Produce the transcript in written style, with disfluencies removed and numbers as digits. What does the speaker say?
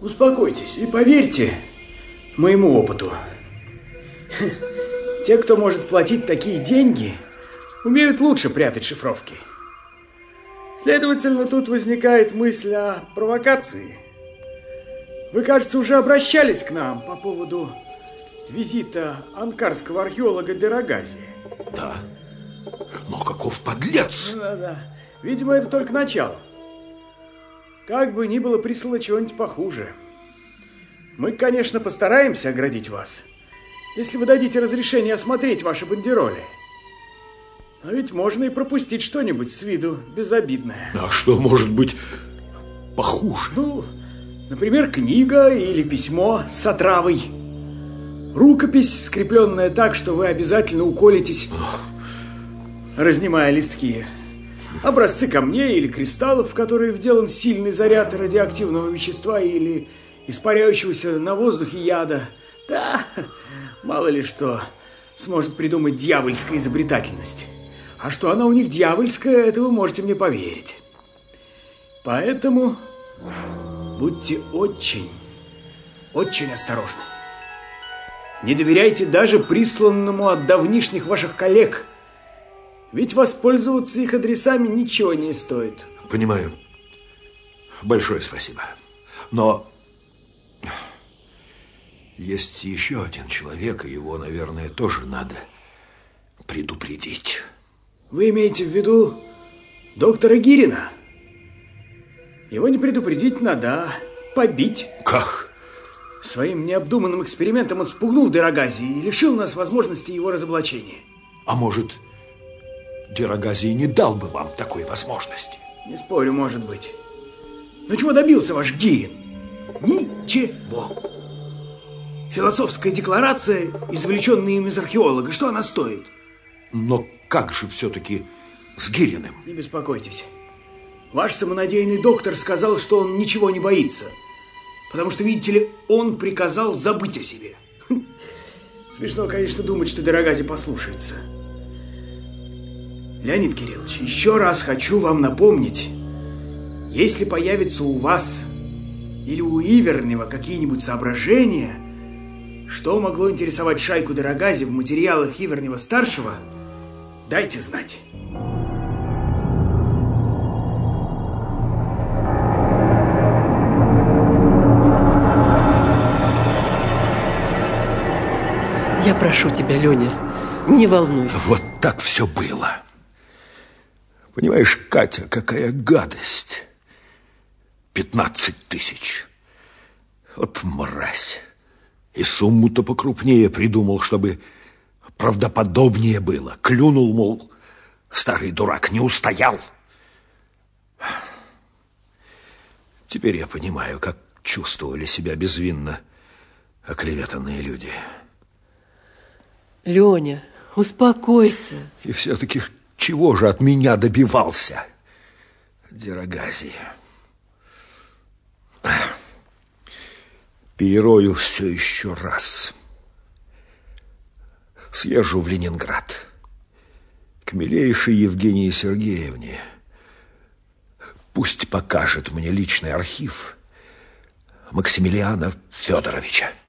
Успокойтесь и поверьте моему опыту. Те, кто может платить такие деньги, умеют лучше прятать шифровки. Следовательно, тут возникает мысль о провокации. Вы, кажется, уже обращались к нам по поводу визита анкарского археолога Дерагази. Да, но каков подлец! Да. Видимо, это только начало. Как бы ни было, прислало чего-нибудь похуже. Мы, конечно, постараемся оградить вас, если вы дадите разрешение осмотреть ваши бандероли. Но ведь можно и пропустить что-нибудь с виду безобидное. А что может быть похуже? Ну, например, книга или письмо с отравой. Рукопись, скрепленная так, что вы обязательно уколетесь, разнимая листки. Образцы камней или кристаллов, в которые вделан сильный заряд радиоактивного вещества или испаряющегося на воздухе яда. Да, мало ли что сможет придумать дьявольская изобретательность. А что она у них дьявольская, это вы можете мне поверить. Поэтому будьте очень осторожны. Не доверяйте даже присланному от давнишних ваших коллег. Ведь воспользоваться их адресами ничего не стоит. Понимаю. Большое спасибо. Но есть еще один человек, и его, наверное, тоже надо предупредить. Вы имеете в виду доктора Гирина? Его не предупредить надо, а побить. Как? Своим необдуманным экспериментом он спугнул Дерагази и лишил нас возможности его разоблачения. А может, Дерагази не дал бы вам такой возможности? Не спорю, может быть. Но чего добился ваш Гирин? Ничего. Философская декларация, извлеченная им из археолога, что она стоит? Но как же все-таки с Гириным? Не беспокойтесь. Ваш самонадеянный доктор сказал, что он ничего не боится. Потому что, видите ли, он приказал забыть о себе. Смешно, конечно, думать, что Дерагази послушается. Леонид Кириллович, еще раз хочу вам напомнить, если появится у вас или у Ивернева какие-нибудь соображения, что могло интересовать шайку Дерагази в материалах Ивернева-старшего, дайте знать. Я прошу тебя, Леня, не волнуйся. Вот так все было. Понимаешь, Катя, какая гадость. 15 тысяч. Вот мразь. И сумму-то покрупнее придумал, чтобы правдоподобнее было. Клюнул, мол, старый дурак, не устоял. Теперь я понимаю, как чувствовали себя безвинно оклеветанные люди. Леня, успокойся. И все-таки чего же от меня добивался Дерагази? Перерою все еще раз. Съезжу в Ленинград к милейшей Евгении Сергеевне. Пусть покажет мне личный архив Максимилиана Федоровича.